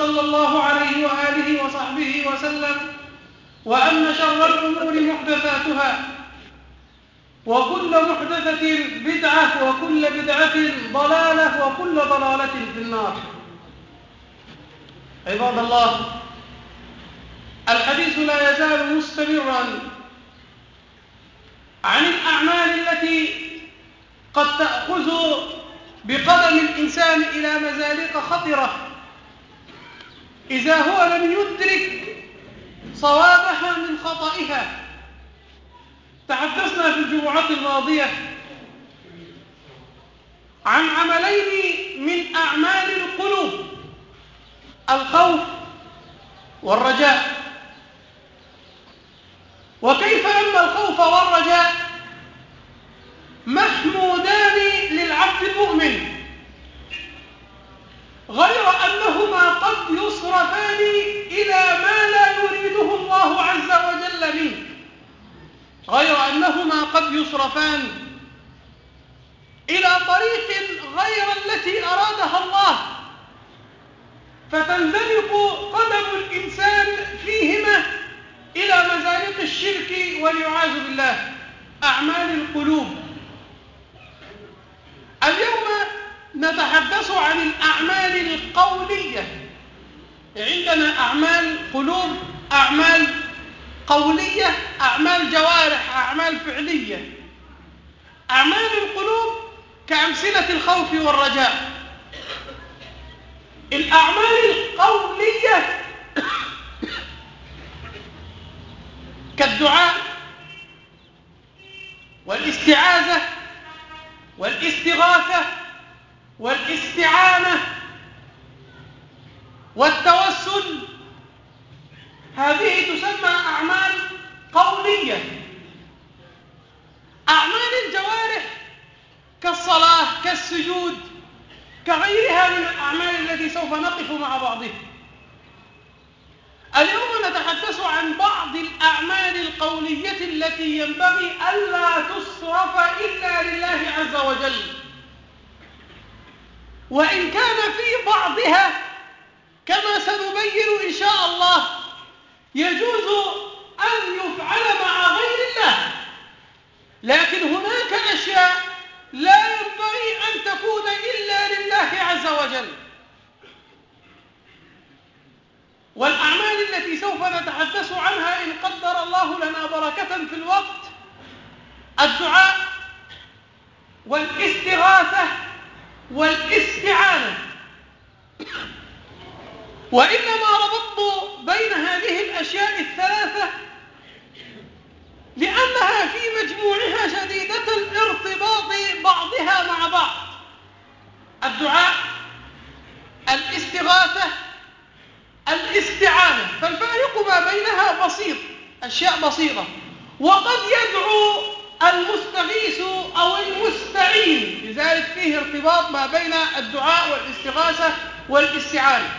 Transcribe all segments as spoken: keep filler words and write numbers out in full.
صلى الله عليه وآله وصحبه وسلم: وأن شر الأمور محدثاتها، وكل محدثة بدعة، وكل بدعة ضلالة، وكل ضلالة في النار. عباد الله، الحديث لا يزال مستمرا عن الأعمال التي قد تأخذ بقدم الإنسان إلى مزالق خطرة إذا هو لم يدرك صوابها من خطئها. تحدثنا في الجمعة الماضية عن عملين من أعمال القلوب: الخوف والرجاء، وكيف أن الخوف والرجاء محمودان للعبد المؤمن، غير أنهما قد يصرفان إلى ما لا يريده الله عز وجل منه غير أنهما قد يصرفان إلى طريق غير التي أرادها الله، فتنزلق قدم الإنسان فيهما إلى مزالق الشرك والعياذ بالله. أعمال القلوب. اليوم نتحدث عن الأعمال القولية. عندنا أعمال قلوب، أعمال قولية، أعمال جوارح، أعمال فعلية. أعمال القلوب كأمثلة الخوف والرجاء. الأعمال القولية كالدعاء والاستعاذة والاستغاثة والاستعانة والتوسل، هذه تسمى أعمال قولية. أعمال الجوارح كالصلاة، كالسجود، كغيرها من الأعمال التي سوف نقف مع بعضها. اليوم نتحدث عن بعض الأعمال القولية التي ينبغي ألا تصرف إلا لله عز وجل، وإن كان في بعضها كما سنبين إن شاء الله يجوز أن يفعل مع غير الله، لكن هناك أشياء لا ينبغي أن تكون إلا لله عز وجل. والأعمال التي سوف نتحدث عنها إن قدر الله لنا بركة في الوقت: الدعاء والاستغاثة والاستعانة. وإنما ربطت بين هذه الأشياء الثلاثة لأنها في مجموعها شديدة الارتباط بعضها مع بعض: الدعاء، الاستغاثة، الاستعانة. فالفارق ما بينها بسيط، أشياء بسيطة. وقد يدعو المستغيث أو المستعين، لذلك فيه ارتباط ما بين الدعاء والاستغاثة والاستعانة.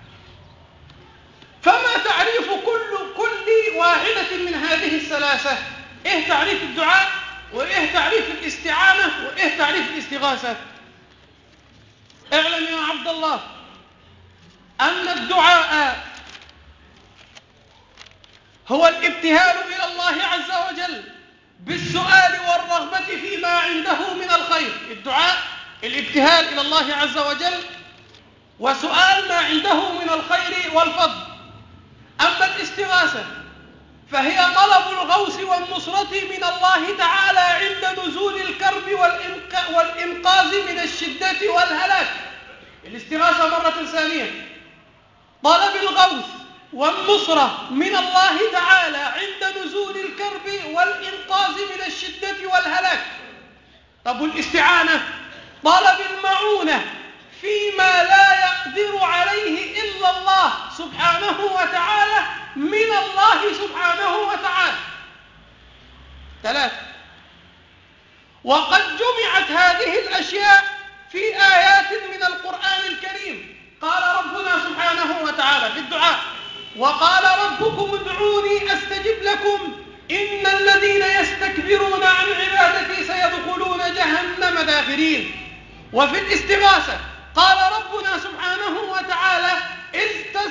فما تعريف كل كل واحدة من هذه الثلاثة؟ إيه تعريف الدعاء؟ وإيه تعريف الاستعانة؟ وإيه تعريف الاستغاثة؟ اعلم يا عبد الله أن الدعاء هو الابتهال إلى الله عز وجل بالسؤال والرغبة فيما عنده من الخير. الدعاء الابتهال إلى الله عز وجل وسؤال ما عنده من الخير والفضل. أما الاستغاثة فهي طلب الغوث والنصرة من الله تعالى عند نزول الكرب والإنقاذ من الشدة والهلاك. الاستغاثة مرة ثانية طلب الغوث والنصرة من الله تعالى عند نزول الكرب والإنقاذ من الشدة والهلاك. طب الاستعانة طلب المعونة فيما لا يقدر عليه إلا الله سبحانه وتعالى من الله سبحانه وتعالى. ثلاثة. وقد جمعت هذه الأشياء في آيات من القرآن الكريم. قال ربنا سبحانه وتعالى في الدعاء: وقال ربكم ادعوني أستجب لكم إن الذين يستكبرون عن عبادتي سيدخلون جهنم داخرين. وفي الاستغاثة قال ربنا سبحانه وتعالى: إذ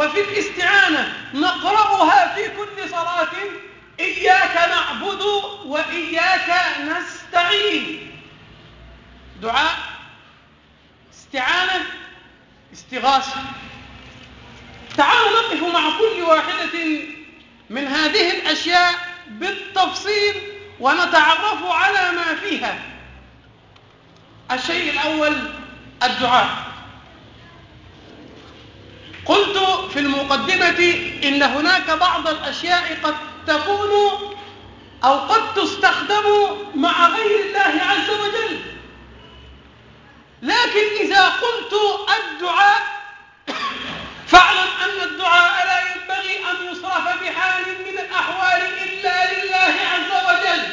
وفي الاستعانة نقرأها في كل صلاة: إياك نعبد وإياك نستعين. دعاء، استعانة، استغاثة. تعالوا نقف مع كل واحدة من هذه الأشياء بالتفصيل ونتعرف على ما فيها. الشيء الأول الدعاء. قلت في المقدمة إن هناك بعض الأشياء قد تكون أو قد تستخدم مع غير الله عز وجل، لكن إذا قلت الدعاء فاعلم أن الدعاء لا ينبغي أن يصرف بحال من الأحوال إلا لله عز وجل.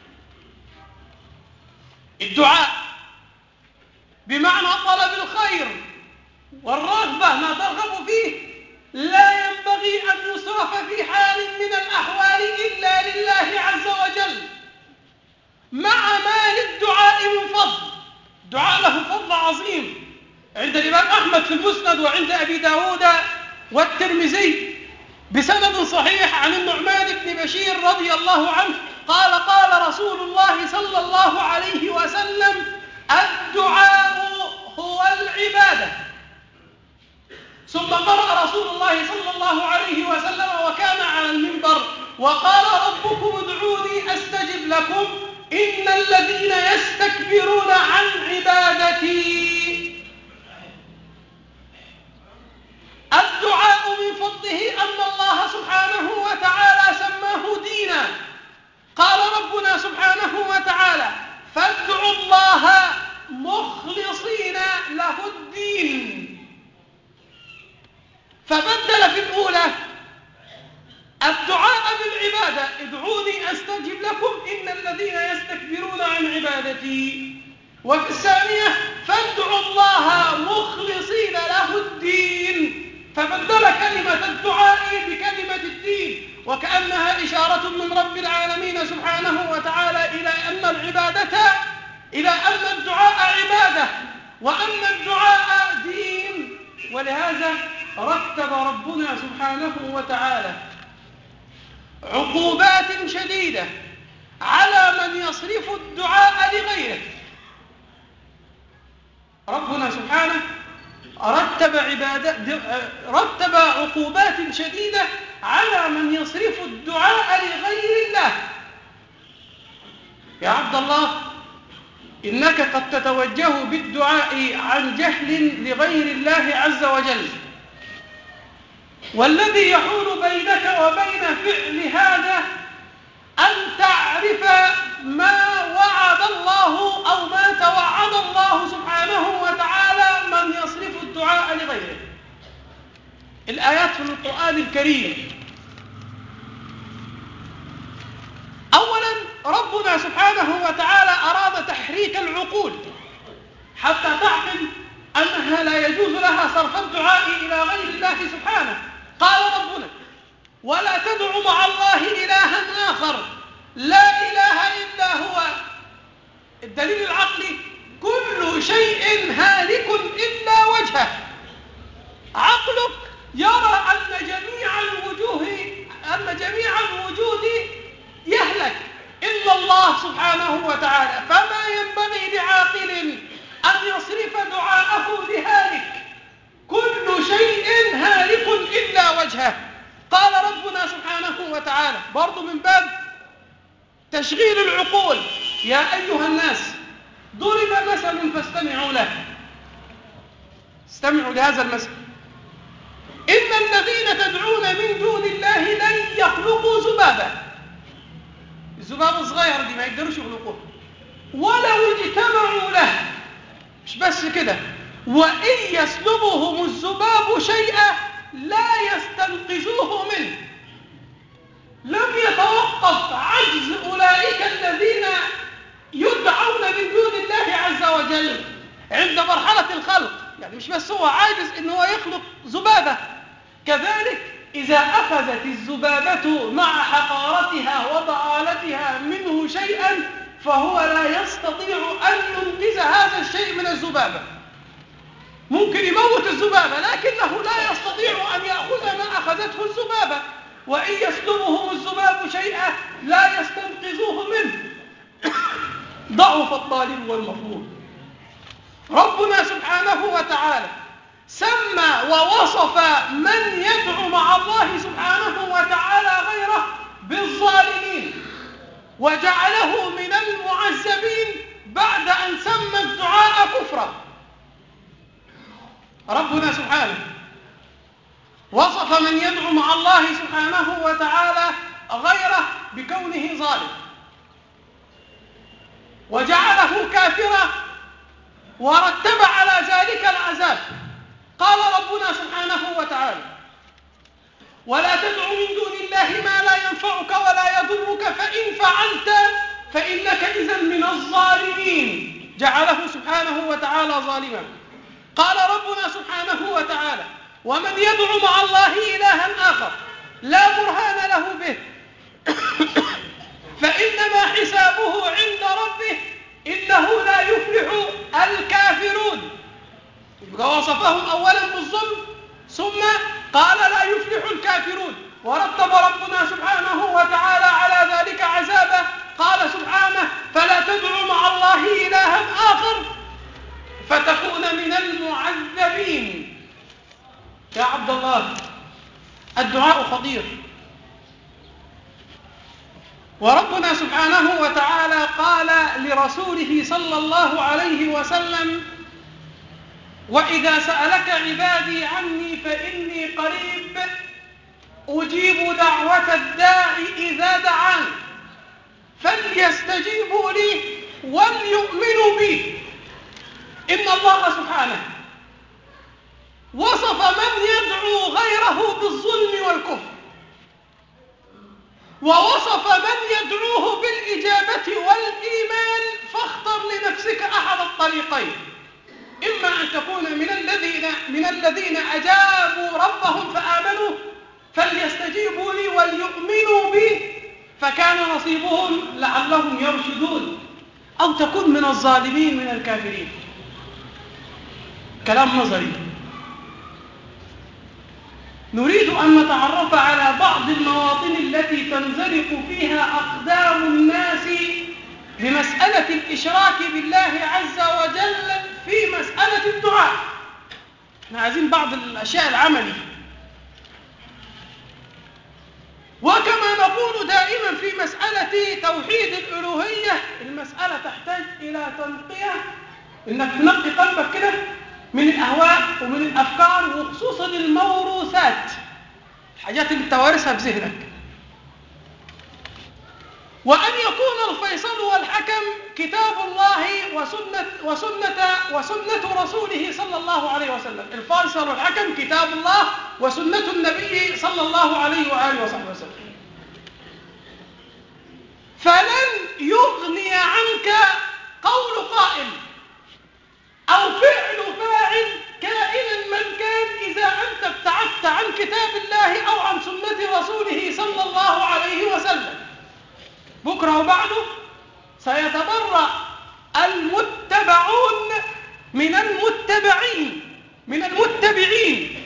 الدعاء بمعنى طلب الخير والرغبة، ما ترغب فيه، لا ينبغي أن يصرف في حال من الأحوال إلا لله عز وجل، مع ما للدعاء من فضل. الدعاء له فضل عظيم عند الإمام أحمد في المسند، وعند أبي داود والترمذي بسند صحيح عن النعمان بن بشير رضي الله عنه قال: قال رسول الله صلى الله عليه وسلم: الدعاء هو العبادة. ثم قرأ رسول الله صلى الله عليه وسلم وكان على المنبر وقال: ربكم ادعوني أستجب لكم إن الذين يستكبرون عن عبادتي. الدعاء من فضله أن الله سبحانه وتعالى سماه دينا. قال ربنا سبحانه وتعالى: فادعوا الله مخلصين له الدين. فبدل في الأولى الدعاء بالعبادة: ادعوني أستجب لكم إن الذين يستكبرون عن عبادتي. وفي الثانية: فادعوا الله مخلصين له الدين. فبدل كلمة الدعاء بكلمة الدين، وكأنها إشارة من رب العالمين سبحانه وتعالى إلى أن العبادة إلى أن الدعاء عبادة وأن الدعاء دين. ولهذا رتب ربنا سبحانه وتعالى عقوبات شديدة على من يصرف الدعاء لغيره. ربنا سبحانه رتب عبادة رتب عقوبات شديدة على من يصرف الدعاء لغير الله. يا عبد الله، إنك قد تتوجه بالدعاء عن جهل لغير الله عز وجل، والذي يحول بينك وبين فعل هذا أن تعرف ما وعد الله أو ما توعد الله سبحانه وتعالى من يصرف الدعاء لغيره. الآيات في القرآن الكريم: أولا ربنا سبحانه وتعالى أراد تحريك العقول حتى تعقل أنها لا يجوز لها صرف الدعاء إلى غير الله سبحانه. قال ربنا: ولا تدع مع الله إلها آخر لا إله إلا هو. الدليل العقلي: كل شيء هالك إلا وجهه. عقلك يرى أن جميع الوجوه أن جميع الوجود يهلك إلا الله سبحانه وتعالى، فما ينبغي لعاقل أن يصرف دعاءه لهالك. كل شيء هالك إلا وجهه. قال ربنا سبحانه وتعالى برضو من باب تشغيل العقول: يا أيها الناس ضرب مثل فاستمعوا له. استمعوا لهذا المثل: إن الذين تدعون من دون الله لن يخلقوا ذبابا. الذباب الصغير دي ما يقدروش يخلقوه ولو اجتمعوا له. مش بس كده، وإن يسلبهم الذباب شيئا لا يستنقذوه منه. لم يتوقف عجز أولئك الذين يدعون من دون الله عز وجل عند مرحلة الخلق، يعني مش بس هو عاجز إن هو يخلق ذبابة، كذلك إذا أخذت الذبابة مع حقارتها وضآلتها منه شيئا فهو لا يستطيع أن ينقذ هذا الشيء من الذبابة. ممكن يموت الذبابة، لكنه لا يستطيع أن يأخذ ما أخذته الذبابة، وإن يسلبهم الذباب شيئا لا يستنقذوه منه. ضعف الطالب والمطلوب. ربنا سبحانه وتعالى سمى ووصف من يدعو مع الله سبحانه وتعالى غيره بالظالمين، وجعله من المعذبين بعد أن سمى الدعاء كفرا. ربنا سبحانه وصف من يدعو مع الله سبحانه وتعالى غيره بكونه ظالم، وجعله كافرا، ورتب على ذلك العذاب. قال ربنا سبحانه وتعالى: ولا تدع من دون الله ما لا ينفعك ولا يضرك فإن فعلت فإنك إذا من الظالمين. جعله سبحانه وتعالى ظالما. قال ربنا سبحانه وتعالى: ومن يدعو مع الله إلها آخر لا برهان له به فإنما حسابه عند ربه إنه لا يفلح الكافرون. ووصفهم أولا بالظلم، ثم قال لا يفلح الكافرون، ورتب ربنا سبحانه وتعالى على ذلك عذابه. قال سبحانه: فلا تدعوا مع الله إلها آخر فتكون من المعذبين. يا عبد الله، الدعاء خطير، وربنا سبحانه وتعالى قال لرسوله صلى الله عليه وسلم: وإذا سألك عبادي عني فإني قريب أجيب دعوة الداع إذا دعان فليستجيبوا لي وليؤمنوا بي. إن الله سبحانه وصف من يدعو غيره بالظلم والكفر، ووصف من يدعوه بالإجابة والإيمان، فاختر لنفسك أحد الطريقين: إما أن تكون من الذين من الذين أجابوا ربهم فآمنوا فليستجيبوا لي وليؤمنوا بي فكان نصيبهم لعلهم يرشدون، أو تكون من الظالمين من الكافرين. كلام نظري. نريد أن نتعرف على بعض المواطن التي تنزلق فيها أقدام الناس بمسألة الإشراك بالله عز وجل في مسألة الدعاء. احنا عايزين بعض الأشياء العملي. وكما نقول دائما في مسألة توحيد الألوهية، المسألة تحتاج إلى تنقية، إنك تنقي قلبك كده من الأهواء ومن الأفكار، وخصوصا الموروثات، الحاجات اللي توارثها في ذهنك، وأن يكون الفيصل والحكم كتاب الله وسنة, وسنة, وسنة رسوله صلى الله عليه وسلم. الفيصل والحكم كتاب الله وسنة النبي صلى الله عليه وآله وصحبه وسلم. فلن يغني عنك قول قائل أو فعل فاعل كائنا من كان إذا أنت ابتعدت عن كتاب الله أو عن سنة رسوله صلى الله عليه وسلم. بكرة وبعده سيتبرأ المتبعون من المتبعين من المتبعين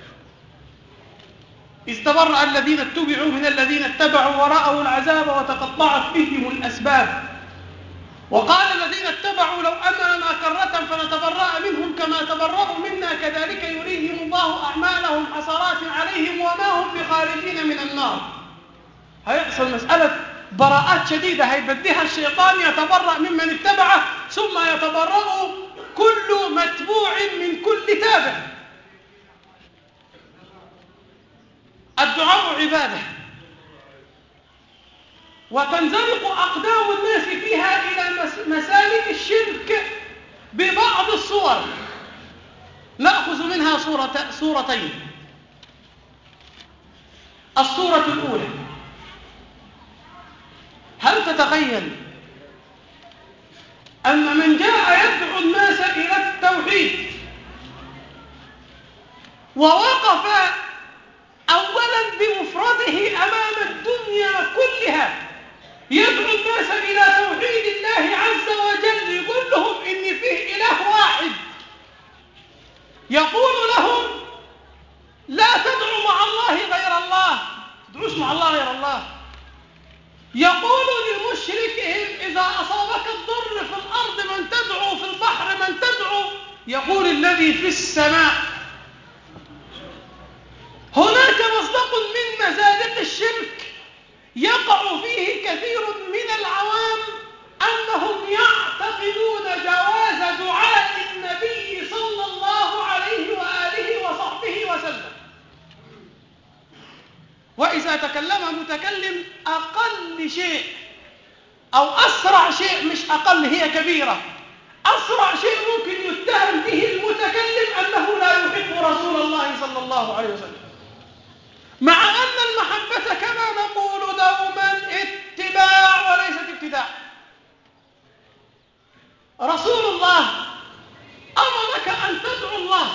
إذ تبرأ الذين اتبعوا من الذين اتبعوا ورأوا العذاب وتقطعت بهم الأسباب. وقال الذين اتبعوا لو أن لنا كرة فنتبرأ منهم كما تبرأوا منا كذلك يريهم الله أعمالهم حسرات عليهم وما هم بخارجين من النار. هيحصل مسألة براءات شديدة هيبديها الشيطان، يتبرأ ممن اتبعه ثم يتبرأ كل متبوع من كل تابع. الدعاء عبادة، وتنزلق أقدام الناس فيها إلى مسالك الشرك ببعض الصور. نأخذ منها صورة صورتين. الصورة الأولى: هل تتخيل أن من جاء يدعو الناس إلى التوحيد ووقف أولا بمفرده أمام الدنيا كلها يدعو الناس إلى توحيد الله عز وجل، يقول لهم إن فيه إله واحد يقول لهم لا تدعوا مع الله غير الله، تدعوش مع الله غير الله. يقول لمشركهم إذا أصابك الضر في الأرض من تدعو، في البحر من تدعو، يقول الذي في السماء. هناك مصداق من مزادق الشرك يقع فيه كثير من العوام، أنهم يعتقدون جواز دعاء النبي صلى الله عليه وآله وصحبه وسلم. وإذا تكلم متكلم أقل شيء أو أسرع شيء، مش أقل، هي كبيرة، أسرع شيء ممكن يتهم به المتكلم أنه لا يحب رسول الله صلى الله عليه وسلم، مع أن المحبة كما نقول دوما اتباع وليست ابتداع. رسول الله أمرك أن تدعو الله،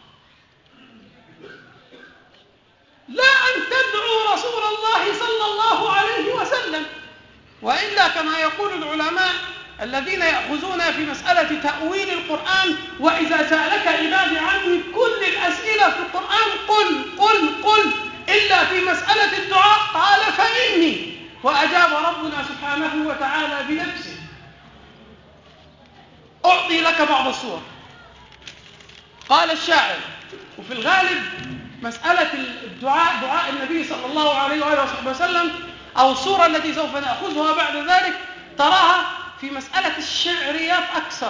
لا أن تدعو رسول الله صلى الله عليه وسلم. وإلا كما يقول العلماء الذين يأخذون في مسألة تأويل القرآن، وإذا سألك عبادي عني كل الأسئلة في القرآن قل قل قل إلا في مسألة الدعاء قال فإني، وأجاب ربنا سبحانه وتعالى بنفسه. أعطي لك بعض الصور. قال الشاعر، وفي الغالب مسألة الدعاء، دعاء النبي صلى الله عليه وآله وسلم، أو الصورة التي سوف نأخذها بعد ذلك تراها في مسألة الشعريات أكثر،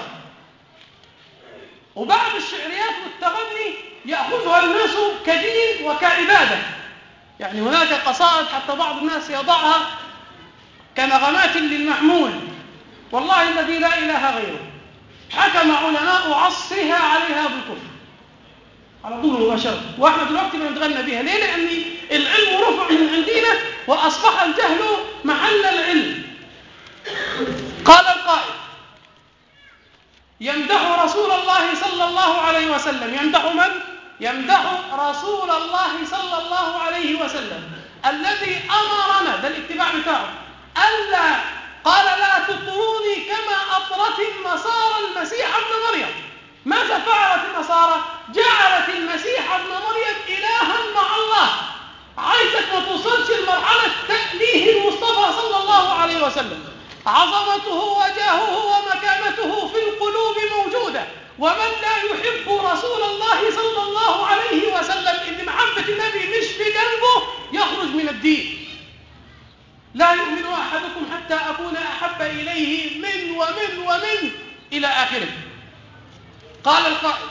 وبعض الشعريات والتغني يأخذها الناس كدين وكعبادة. يعني هناك قصائد حتى بعض الناس يضعها كنغمات للمحمول، والله الذي لا إله غيره. حكم علماء عصرها عليها بالكفر على طول مباشرة، واحنا دلوقتي بنتغنى بها. ليه؟ لأن العلم رفع من عندنا وأصبح الجهل محل العلم. قال القائل يمدح رسول الله صلى الله عليه وسلم. يمدح من؟ يمدح رسول الله صلى الله عليه وسلم الذي أمرنا، ده الاتباع بتاعه، ألا قال لا تطروني كما أطرت النصارى المسيح ابن مريم. ماذا فعلت النصارى؟ جعلت المسيح ابن مريم إلها مع الله. عايزك ما توصلش لمرحلة تأليه المصطفى صلى الله عليه وسلم. عظمته وجاهه ومكانته في القلوب موجودة، ومن لا يحب رسول الله صلى الله عليه وسلم إن محبة النبي مش في قلبه يخرج من الدين. لا يؤمن أحدكم حتى أكون أحب إليه من ومن ومن إلى آخره. قال القائل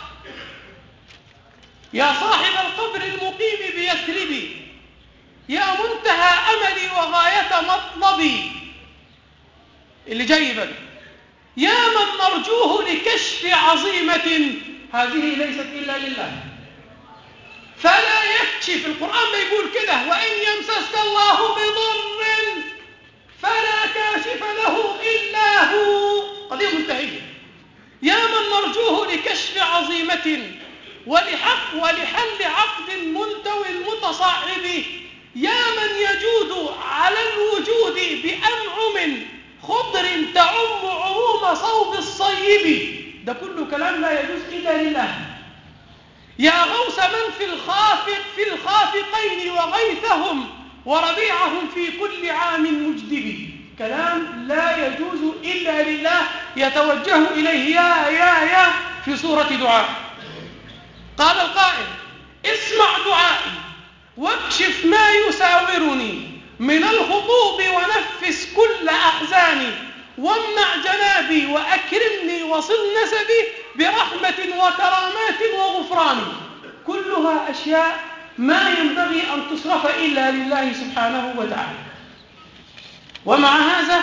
يا صاحب القبر المقيم بيثربي، يا منتهى أملي وغاية مطلبي، اللي جاي بقى، يا من نرجوه لكشف عظيمة هذه ليست إلا لله فلا يكشف. القرآن بيقول كده وإن يمسسك الله بضر فلا كاشف له إلا هو، قضية منتهية. يا من نرجوه لكشف عظيمة ولحق ولحل عقد منتوي متصاعب، يا من يجود على الوجود بأنعم خضر تعم عموم صوب الصيب. ده كله كلام لا يجوز إلا لله. يا غوث من في الخافق في الخافقين وغيثهم وربيعهم في كل عام مجدب. كلام لا يجوز إلا لله يتوجه إليه يا يا يا في صورة دعاء. قال القائل اسمع دعائي واكشف ما يساورني من الخطوب ونفس كل أحزاني، وامنع جنابي وأكرمني وصل نسبي برحمة وكرامات وغفران. كلها أشياء ما ينبغي أن تصرف إلا لله سبحانه وتعالى. ومع هذا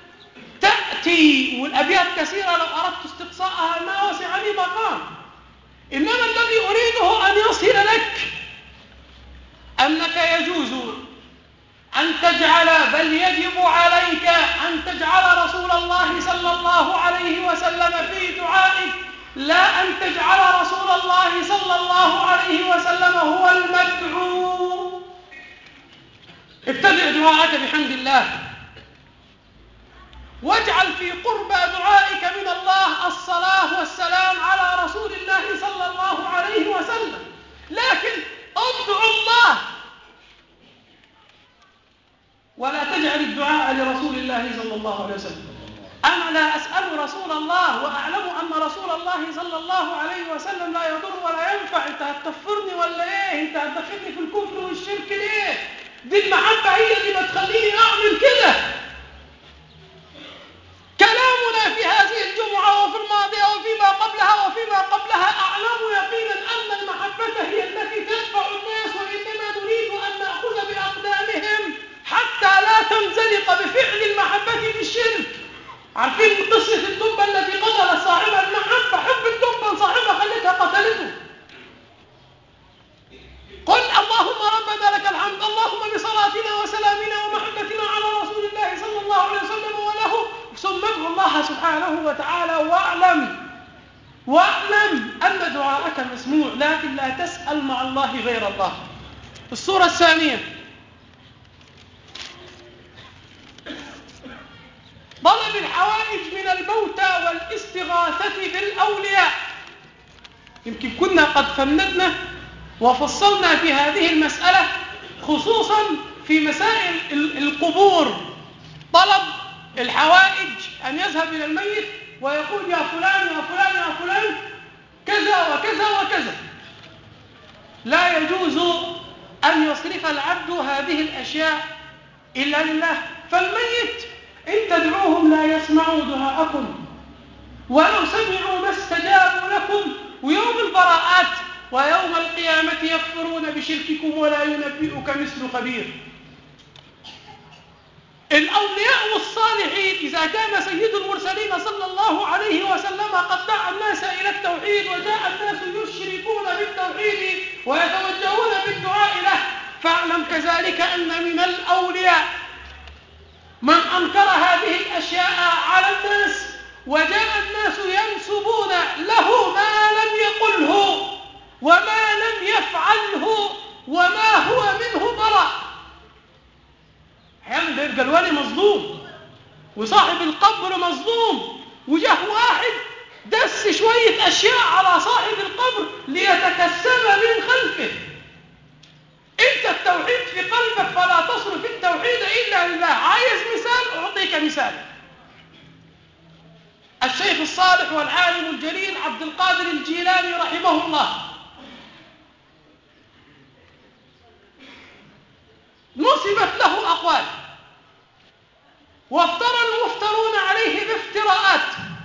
تأتي والأبيات كثيرة لو أردت استقصاءها ما وسعني مقام، إنما الذي أريده أن يصل لك أنك يجوز أن تجعل، بل يجب عليك أن تجعل رسول الله صلى الله عليه وسلم في دعائك، لا أن تجعل رسول الله صلى الله عليه وسلم هو المدعو. ابتدئ دعاءك بحمد الله، واجعل في قرب دعائك من الله الصلاة والسلام على رسول الله صلى الله عليه الله عليه وسلم. أنا لا أسأل رسول الله وأعلم أن رسول الله صلى الله عليه وسلم لا يضر ولا ينفع. أنت هتكفرني ولا إيه؟ أنت هتدخلني في الكفر والشرك ليه؟ دي المحبة هي اللي بتخليني أعمل كده. كلامنا في هذه الجمعة وفي الماضية وفيما قبلها وفيما قبلها أعلم يقينا أن المحبة هي التي تدفع الناس، وإنما نريد أن نأخذ بأقدامهم حتى لا تنزلق بفعل المحبة بالشرك. عارفين قصة الدبة التي قتلت صاحبها؟ المحبة، حب الدبة صاحبها خلتها قتلته. قل اللهم ربنا لك الحمد، اللهم بصلاتنا وسلامنا ومحبتنا على رسول الله صلى الله عليه وسلم وله، ثم ادعو الله سبحانه وتعالى واعلم واعلم أن دعاءك مسموع، لكن لا تسأل مع الله غير الله. الصورة الثانية طلب الحوائج من الموتى والاستغاثة بالأولياء. يمكن كنا قد فندنا وفصلنا في هذه المسألة خصوصا في مسائل القبور. طلب الحوائج أن يذهب إلى الميت ويقول يا فلان يا فلان يا فلان كذا وكذا وكذا. لا يجوز أن يصرف العبد هذه الأشياء إلا لله. فالميت إن تدعوهم لا يسمعوا دعاءكم، ولو سمعوا ما استجابوا لكم، ويوم البراءات ويوم القيامة يكفرون بشرككم ولا ينبئك مثل خبير. الأولياء والصالحين إذا كان سيد المرسلين صلى الله عليه وسلم قد دعا الناس إلى التوحيد وجاء الناس يشركون بالتوحيد ويتوجهون بالدعاء له، فاعلم كذلك أن من الأولياء من أنكر هذه الأشياء على الناس، وجاء الناس ينسبون له ما لم يقله وما لم يفعله وما هو منه براء. أحيانا يبقى الولي مظلوم وصاحب القبر مظلوم، وجه واحد دس شوية أشياء على صاحب القبر ليتكسب من خلفه. أنت التوحيد في قلبك فلا تصرف التوحيد إلا لله. عايز مثال؟ أعطيك مثال. الشيخ الصالح والعالم الجليل عبد القادر الجيلاني رحمه الله نسبت له أقوال وافترى المفترون عليه بافتراءات،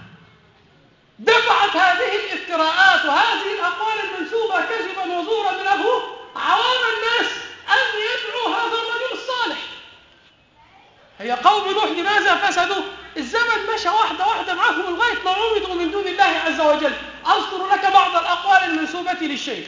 دفعت هذه الافتراءات وهذه الأقوال المنسوبة كذبا وزورا له عوام الناس أن يدعوا هذا الرجل الصالح. هي قوم نوح لماذا فسدوا؟ الزمن مشى واحدة واحدة معهم لغاية ما عبدوا من دون الله عز وجل. أذكر لك بعض الأقوال المنسوبة للشيخ.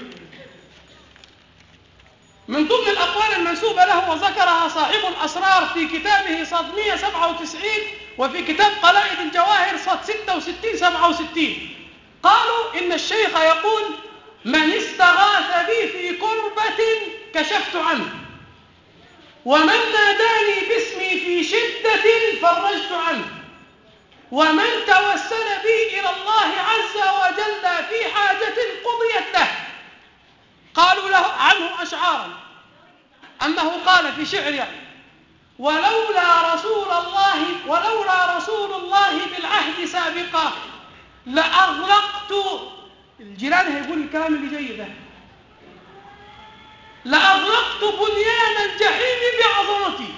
من ضمن الأقوال المنسوبة له وذكرها صاحب الأسرار في كتابه صد مئة وسبعة وتسعين وفي كتاب قلائد الجواهر صد ستة وستين سبعة وستين، قالوا إن الشيخ يقول من استغاث بي في كربة كشفت عنه، ومن ناداني باسمي في شدة فرجت عنه، ومن توسل بي إلى الله عز وجل في حاجة قضيت له. قالوا له عنه أشعارا أنه قال في شعر يعني ولولا رسول الله ولولا رسول الله بالعهد سابقا لأغرقت. الجيران هيقول الكلام اللي جاي ده، لأغرقت بنيان الجحيم بعظمتي،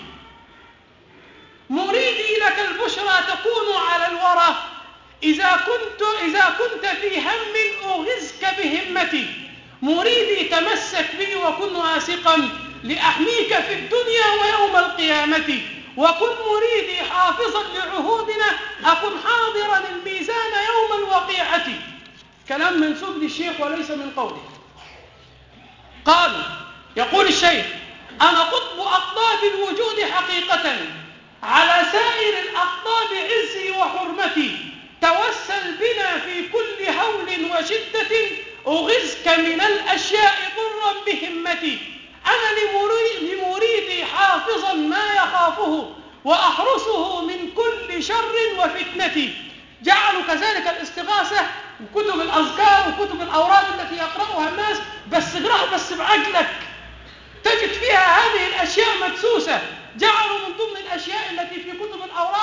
مريدي لك البشرى تكون على الورى، إذا كنت إذا كنت في هم أغزك بهمتي، مريدي تمسك بي وكن واثقا لأحميك في الدنيا ويوم القيامة، وكن مريدي حافظا لعهودنا أكن حاضرا الميزان يوم الوقيعة. كلام منسوب للشيخ وليس من قوله. قال يقول الشيخ أنا قطب أقطاب الوجود حقيقة، على سائر الأقطاب عزي وحرمتي، توسل بنا في كل هول وشدة أغزك من الأشياء ضرا بهمتي، أنا لمريدي حافظا ما يخافه وأحرسه من كل شر وفتنة. جعلوا كذلك الاستغاثة وكتب الأذكار وكتب الأوراد التي يقرأها الناس بس اقرأها بس بعقلك تجد فيها هذه الأشياء مدسوسة. جعلوا من ضمن الأشياء التي في كتب الأوراد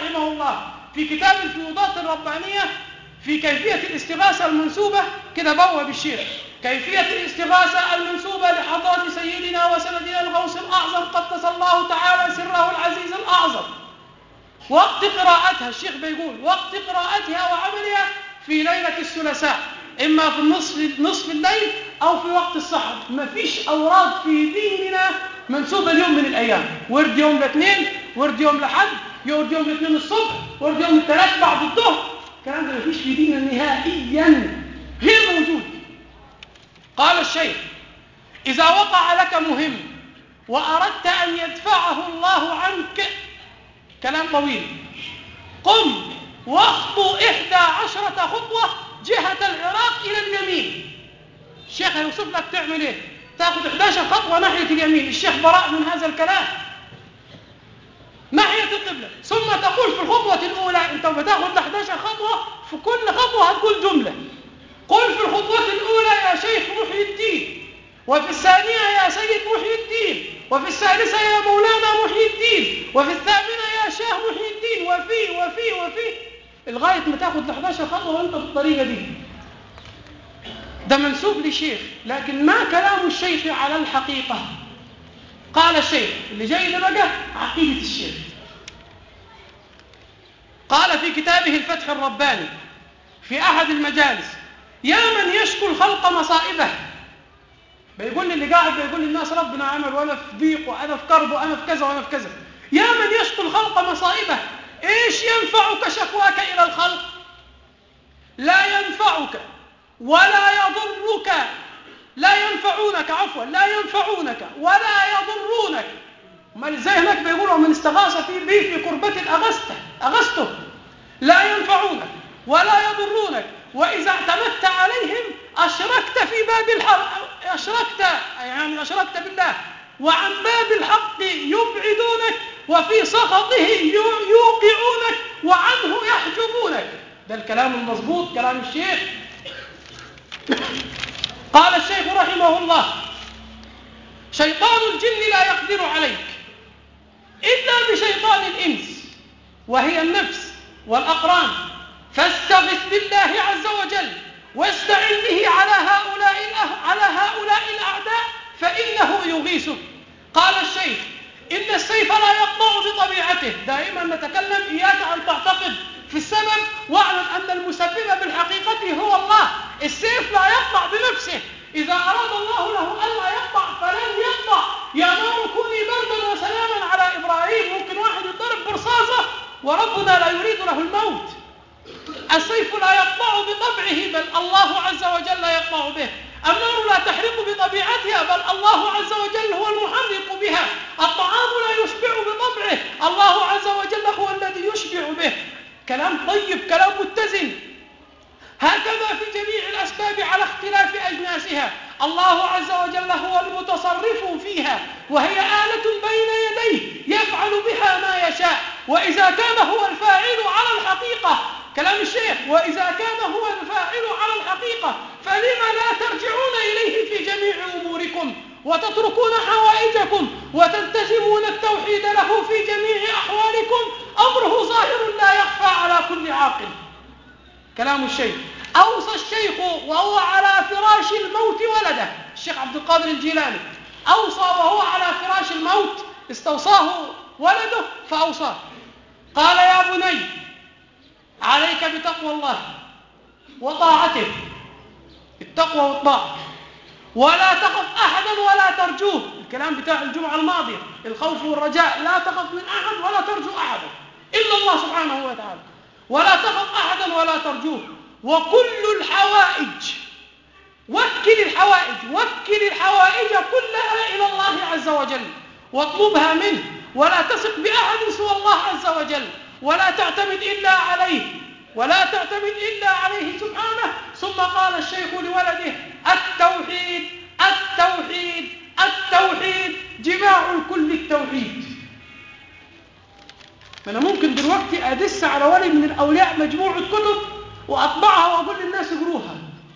رحمه الله في كتاب الفيوضات الربانية في كيفية الاستغاثة المنسوبة كده بوب الشيخ: كيفية الاستغاثة المنسوبة لحضرة سيدنا وسندنا الغوث الأعظم قدس الله تعالى سره العزيز الأعظم. وقت قراءتها الشيخ بيقول وقت قراءتها وعملها في ليلة الثلاثاء، إما في النصف نصف الليل أو في وقت السحر. ما فيش أوراد في ديننا منسوبة اليوم من الأيام، ورد يوم الاثنين، ورد يوم الأحد، ورد يوم الاثنين الصبح، ورد يوم الثلاث بعد الظهر. الكلام ده ما فيش في ديننا نهائيا، غير موجود. قال الشيخ: إذا وقع لك مهم وأردت أن يدفعه الله عنك، كلام طويل، قم واخطو إحدى عشرة خطوة جهة العراق إلى اليمين. الشيخ هيوصف لك تعمل إيه؟ تأخذ إحدى عشرة خطوة ناحية اليمين. الشيخ براء من هذا الكلام، ناحية القبلة. ثم تقول في الخطوة الأولى، أنت بتاخذ إحدى عشرة خطوة، في كل خطوة هتقول جملة. قل في الخطوة الأولى يا شيخ محي الدين، وفي الثانية يا سيد محي الدين، وفي الثالثة يا مولانا محي الدين، وفي الثامنة يا شيخ محي الدين، وفي وفي وفي لغاية ما تاخذ إحدى عشرة خطوة وأنت بالطريقة دي. ده منسوب لشيخ، لكن ما كلام الشيخ على الحقيقة. قال الشيخ اللي جاي ده بقى عقيدة الشيخ. قال في كتابه الفتح الرباني في أحد المجالس: يا من يشكو الخلق مصائبه. بيقول لي اللي قاعد بيقول للناس ربنا عمل وأنا في ضيق وأنا في كرب وأنا في كذا وأنا في كذا. يا من يشكو الخلق مصائبه، إيش ينفعك شكواك إلى الخلق؟ لا ينفعك ولا يضرك، لا ينفعونك عفوا لا ينفعونك ولا يضرونك. ما زي هناك بيقولوا من استغاث في بي في كربة أغسته أغسته لا ينفعونك ولا يضرونك، وإذا اعتمدت عليهم أشركت في باب الحق، أشركت يعني أشركت بالله، وعن باب الحق يبعدونك، وفي سخطه يوقعونك، وعنه يحجبونك. ده الكلام المضبوط، كلام الشيخ. قال الشيخ رحمه الله: شيطان الجن لا يقدر عليك إلا بشيطان الإنس، وهي النفس والأقران، فاستغث بالله عز وجل واستعن به على هؤلاء على هؤلاء الأعداء فإنه يغيثك. قال الشيخ: إن السيف لا يقطع بطبيعته. دائما نتكلم إياك أن تعتقد في السبب، واعلم أن المسبب بالحقيقة هو الله. السيف لا يقطع بنفسه، إذا أراد الله له ألا يقطع فلن يقطع. يا نار كوني بردا وسلاما على إبراهيم. ممكن واحد يضرب برصاصة وربنا لا يريد له الموت. السيف لا يقطع بطبعه، بل الله عز وجل يقطع به. النار لا تحرق بطبيعتها، بل الله عز وجل هو المحرق بها. الطعام لا يشبع بطبعه، الله عز وجل هو الذي يشبع به. كلام طيب، كلام متزن. هكذا في جميع الأسباب على اختلاف أجناسها، الله عز وجل هو المتصرف فيها، وهي آلة بين يديه يفعل بها ما يشاء. وإذا كان هو الفاعل على الحقيقة، كلام الشيخ، وإذا كان هو الفاعل على الحقيقة فلما لا ترجعون إليه في جميع أموركم وتتركون حوائجكم وتلتزمون التوحيد له في جميع أحوالكم؟ أمره ظاهر لا يخفى على كل عاقل. كلام الشيخ. أوصى الشيخ وهو على فراش الموت ولده، الشيخ عبد القادر الجيلاني أوصى وهو على فراش الموت، استوصاه ولده فأوصاه. قال: يا بني عليك بتقوى الله وطاعته، التقوى والطاعة، ولا تخف أحدا ولا ترجوه. الكلام بتاع الجمعة الماضية، الخوف والرجاء. لا تخف من أحد ولا ترجو أحدا إلا الله سبحانه وتعالى. ولا تخف أحدا ولا ترجوه. وكل الحوائج، وكل الحوائج وكل الحوائج كلها إلى الله عز وجل واطلبها منه، ولا تثق بأحد سوى الله عز وجل، ولا تعتمد إلا عليه ولا تعتمد إلا عليه سبحانه. ثم قال الشيخ لولده: التوحيد التوحيد التوحيد جماع الكل التوحيد. أنا ممكن دلوقتي أدس على ولي من الأولياء مجموعة كتب وأطبعها وأقول للناس اقروها،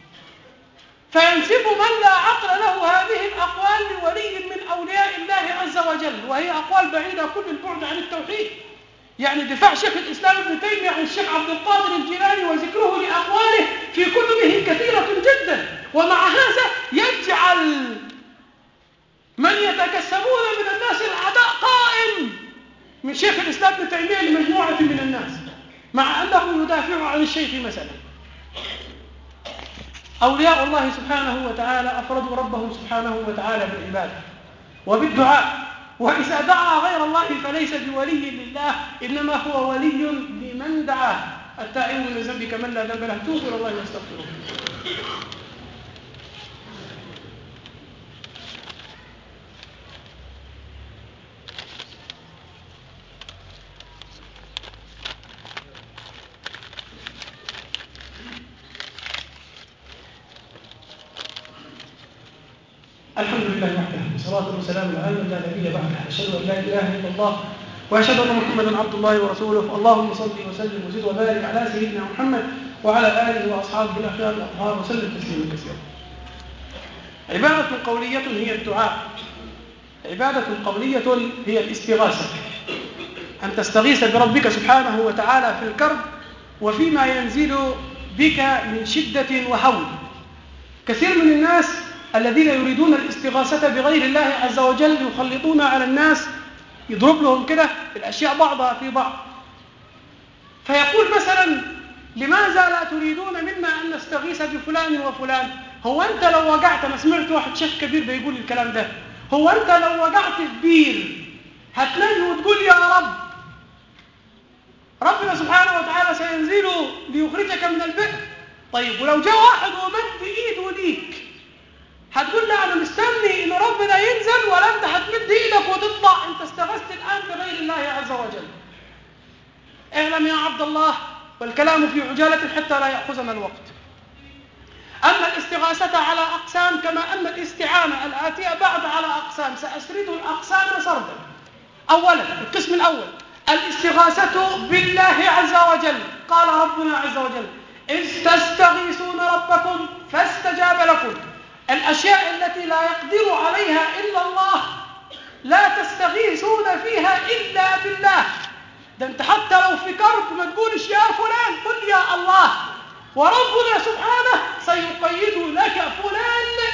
فينسب من لا عقل له هذه الأقوال لولي من أولياء الله عز وجل، وهي أقوال بعيدة كل البعد عن التوحيد. يعني دفاع شيخ الإسلام ابن تيمية عن الشيخ عبد القادر الجيلاني وذكره لأقواله في كتبه كثيرة جدا، ومع هذا يجعل من يتكسبون من الناس الأعداء قائم من شيخ الإسلام ابن تيمية لمجموعة من الناس، مع أنه يدافع عن الشيخ مثلا. أولياء الله سبحانه وتعالى أفردوا ربهم سبحانه وتعالى بالعبادة وبالدعاء، وإذا دعا غير الله فليس بولي لله، إنما هو ولي لمن دعاه. التائب من الذنب كمن لا ذنب له، توبوا إلى الله واستغفروه. الحمد لله وحده، والصلاة والسلام على من لا نبي بعده، أشهد أن لا إله إلا الله وأشهد أن محمدا عبد الله ورسوله. اللهم صل وسلم وزد وبارك على سيدنا محمد وعلى آله وأصحابه الأخيار الأطهار وسلم تسليما كثيرا. عبادة قولية هي الدعاء، عبادة قولية هي الاستغاثة، أن تستغيث بربك سبحانه وتعالى في الكرب وفيما ينزل بك من شدة وهول. كثير من الناس الذين يريدون الاستغاثة بغير الله عز وجل يخلطون على الناس، يضرب لهم كده الأشياء بعضها في بعض، فيقول مثلا: لماذا لا تريدون منا أن نستغيث بفلان وفلان؟ هو أنت لو وقعت، أنا سمعت واحد شيخ كبير بيقول الكلام ده، هو أنت لو وقعت في بير هتنجي وتقول يا رب؟ ربنا سبحانه وتعالى سينزل ليخرجك من البئر. طيب ولو جاء واحد ومد ايده ليك هتقول له انا مستني ان ربنا ينزل، ولا انت هتمد ايدك وتطلع؟ انت استغثت الان بغير الله عز وجل. اعلم يا عبد الله، والكلام في عجالة حتى لا يأخذنا الوقت، أن الاستغاثة على أقسام، كما أن الاستعانة الآتية بعد على أقسام. سأسرد الأقسام سردا. أولا، القسم الأول الاستغاثة بالله عز وجل. قال ربنا عز وجل: إذ تستغيثون ربكم فاستجاب لكم. الأشياء التي لا يقدر عليها إلا الله لا تستغيثون فيها إلا بالله. ده انت حتى لو في كرب ما تقولش يا فلان، قل يا الله، وربنا سبحانه سيقيد لك فلان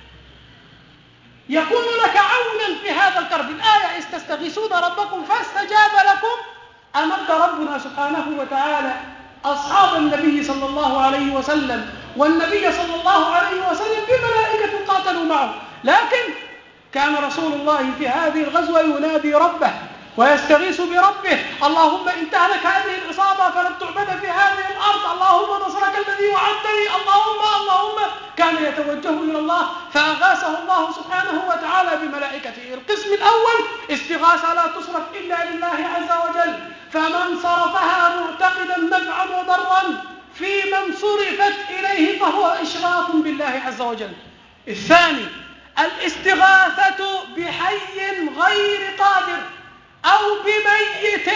يكون لك عونا في هذا الكرب. الآية: إذ تستغيثون ربكم فاستجاب لكم. أمد ربنا سبحانه وتعالى أصحاب النبي صلى الله عليه وسلم والنبي صلى الله عليه وسلم بملائكة قاتلوا معه، لكن كان رسول الله في هذه الغزوة ينادي ربه ويستغيث بربه: اللهم إن تهلك هذه العصابة فلن تعبد في هذه الأرض، اللهم نصرك الذي وعدتني، اللهم اللهم كان يتوجه إلى الله فأغاثه الله سبحانه وتعالى بملائكته. القسم الأول استغاثة لا تصرف إلا لله عز وجل، فمن صرفها معتقدا نفعا وضرا في من صرفت إليه فهو إشراك بالله عز وجل. الثاني الاستغاثة بحي غير قادر أو بميت،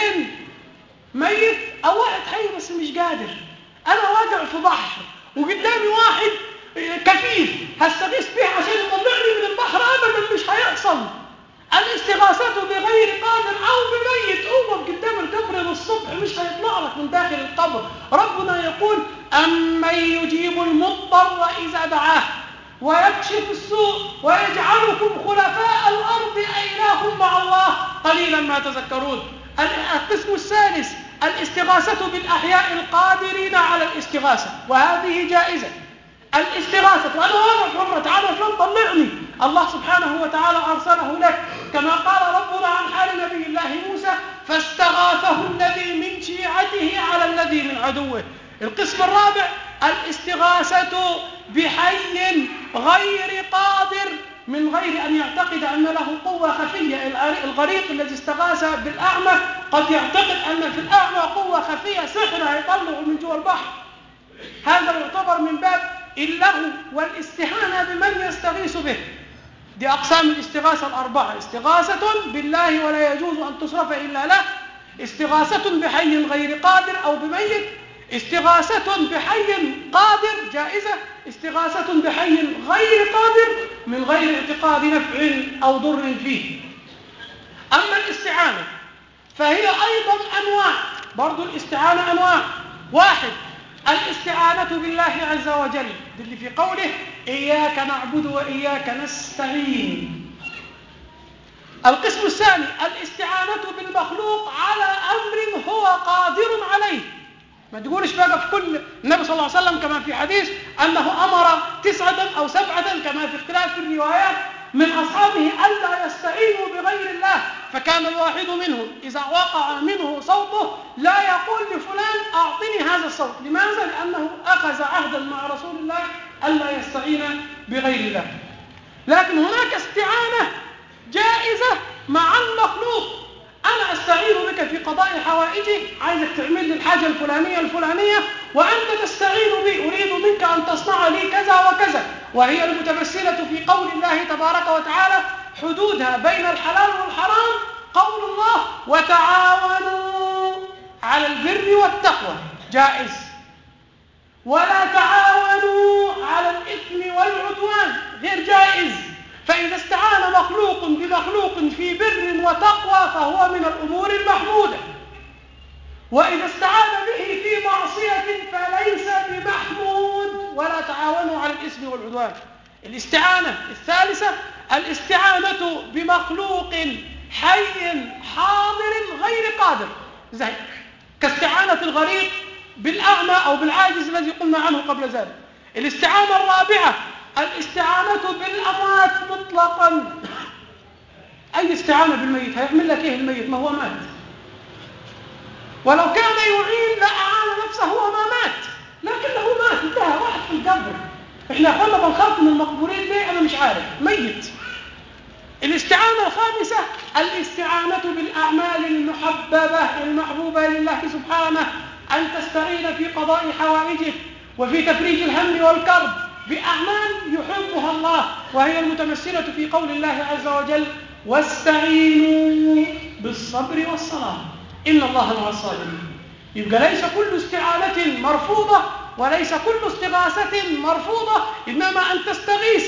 ميت أو واحد حي بس مش قادر. أنا واقع في بحر وقدامي واحد كفيف، هستغيث به عشان يطلعني من البحر؟ أبدا، مش هيحصل. الاستغاثة بغير قادر أو بميت، أوقف قدام القبر للصبح مش هيطلع لك من داخل القبر. ربنا يقول: أمن يجيب المضطر إذا دعاه ويكشف السوء ويجعلكم خلفاء الأرض أإله مع الله قليلا ما تذكرون. القسم الثالث الاستغاثة بالأحياء القادرين على الاستغاثة، وهذه جائزة. الاستغاثة: وأنا واقف مرة، تعالى فلان طلعني، الله سبحانه وتعالى أرسله لك، كما قال ربنا عن حال نبي الله موسى: فاستغاثه الذي من شيعته على الذي من عدوه. القسم الرابع الاستغاثة بحي غير قادر من غير أن يعتقد أن له قوة خفية. الغريق الذي استغاث بالأعمى قد يعتقد أن في الأعمى قوة خفية، سحر هيطلعه من جوا البحر. هذا يعتبر من باب اللغو والاستهانة بمن يستغيث به. دي أقسام الاستغاثة الأربعة: استغاثة بالله ولا يجوز أن تصرف إلا له، استغاثة بحي غير قادر أو بميت، استغاثة بحي قادر جائزة، استغاثة بحي غير قادر من غير اعتقاد نفع أو ضر فيه. أما الاستعانة فهي أيضا أنواع، برضو الاستعانة أنواع. واحد، الاستعانة بالله عز وجل اللي في قوله إياك نعبد وإياك نستعين. القسم الثاني الاستعانة بالمخلوق على أمر هو قادر عليه. ما تقولش بقى في كل، النبي صلى الله عليه وسلم كما في حديث أنه أمر تسعة أو سبعة كما في اختلاف الروايات من أصحابه ألا يستعينوا بغير الله، فكان الواحد منهم إذا وقع منه صوته لا يقول لفلان أعطني هذا الصوت. لماذا؟ لأنه أخذ عهدا مع رسول الله ألا يستعين بغير الله. لكن هناك استعانة جائزة مع المخلوق. أنا أستعين بك في قضاء حوائجي، عايزك تعمل لي الحاجة الفلانية الفلانية وأنت تستعين بي، أريد منك أن تصنع لي كذا وكذا، وهي المتمثلة في قول الله تبارك وتعالى حدودها بين الحلال والحرام قول الله وتعاونوا على البر والتقوى، جائز. ولا تعاونوا على الإثم والعدوان، غير جائز. فإذا استعان مخلوق بمخلوق في بر وتقوى فهو من الأمور المحمودة، وإذا استعان به في معصية فليس بمحمود. ولا تعاونوا على الإثم والعدوان. الاستعانة الثالثة الاستعانة بمخلوق حي حاضر غير قادر، زي كاستعانة الغريق بالأعمى أو بالعاجز الذي قلنا عنه قبل ذلك. الاستعانة الرابعة الاستعانة بالأموات مطلقا. أي استعانة بالميت، هيعمل لك إيه الميت؟ ما هو مات. ولو كان يعين لأعان نفسه هو ما مات، لكنه مات، انتهى، واحد في القبر. احنا قلنا بنخاف من المقبورين ليه؟ أنا مش عارف، ميت. الاستعانة الخامسة الاستعانة بالأعمال المحببة المحبوبة لله سبحانه، أن تستعين في قضاء حوائجه وفي تفريج الهم والكرب بأعمال يحبها الله، وهي المتمثلة في قول الله عز وجل واستعينوا بالصبر والصلاة إن الله مع الصابرين. يبقى ليس كل استعانة مرفوضة وليس كل استغاثة مرفوضة، إنما أن تستغيث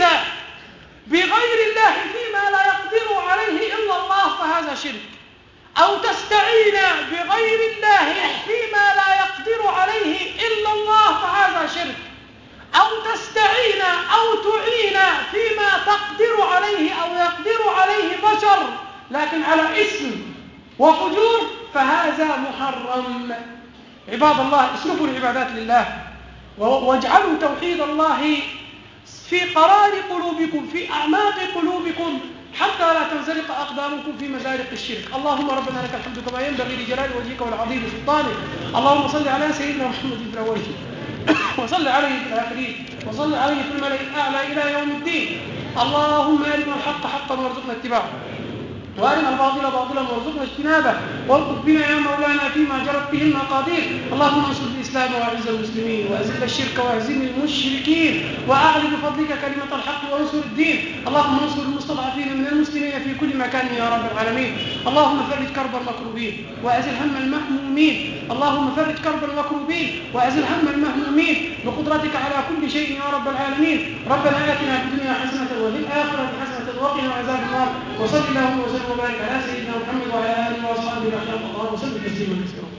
بغير الله فيما لا يقدر عليه إلا الله فهذا شرك، أو تستعين بغير الله فيما لا يقدر عليه إلا الله فهذا شرك، أو تستعين أو تعين فيما تقدر عليه أو يقدر عليه بشر لكن على اسم وفجور فهذا محرم. عباد الله اسلكوا العبادات لله واجعلوا توحيد الله في قرار قلوبكم، في أعماق قلوبكم، حتى لا تنزلق أقدامكم في مزارق الشرك. اللهم ربنا لك الحمد كما ينبغي لجلال وجهك والعظيم سلطانك. اللهم صل على سيدنا محمد في الأولين وصل عليه في الآخرين وصل عليه في الملأ الأعلى إلى يوم الدين. اللهم أرنا الحق حقا وارزقنا اتباعه، وارنا الباطل باطلا وارزقنا اجتنابه، وارزق بنا يا مولانا فيما جرت به المقادير. اللهم انصر الاسلام واعز المسلمين واذل الشرك واهزم المشركين واعل بفضلك كلمه الحق وانصر الدين. اللهم انصر المستضعفين من المسلمين في كل مكان يا رب العالمين. اللهم فرج كرب المكروبين وازل هم المهمومين. اللهم فرج كرب المكروبين وازل هم المهمومين بقدرتك على كل شيء يا رب العالمين. ربنا آتنا في الدنيا حسنه وفي الاخره حسنه وقنا عذاب النار. وصل اللهم وسلم وبارك على سيدنا محمد وعلى اله واصحابه الاخيار. اللهم صل وسلم كثيرا.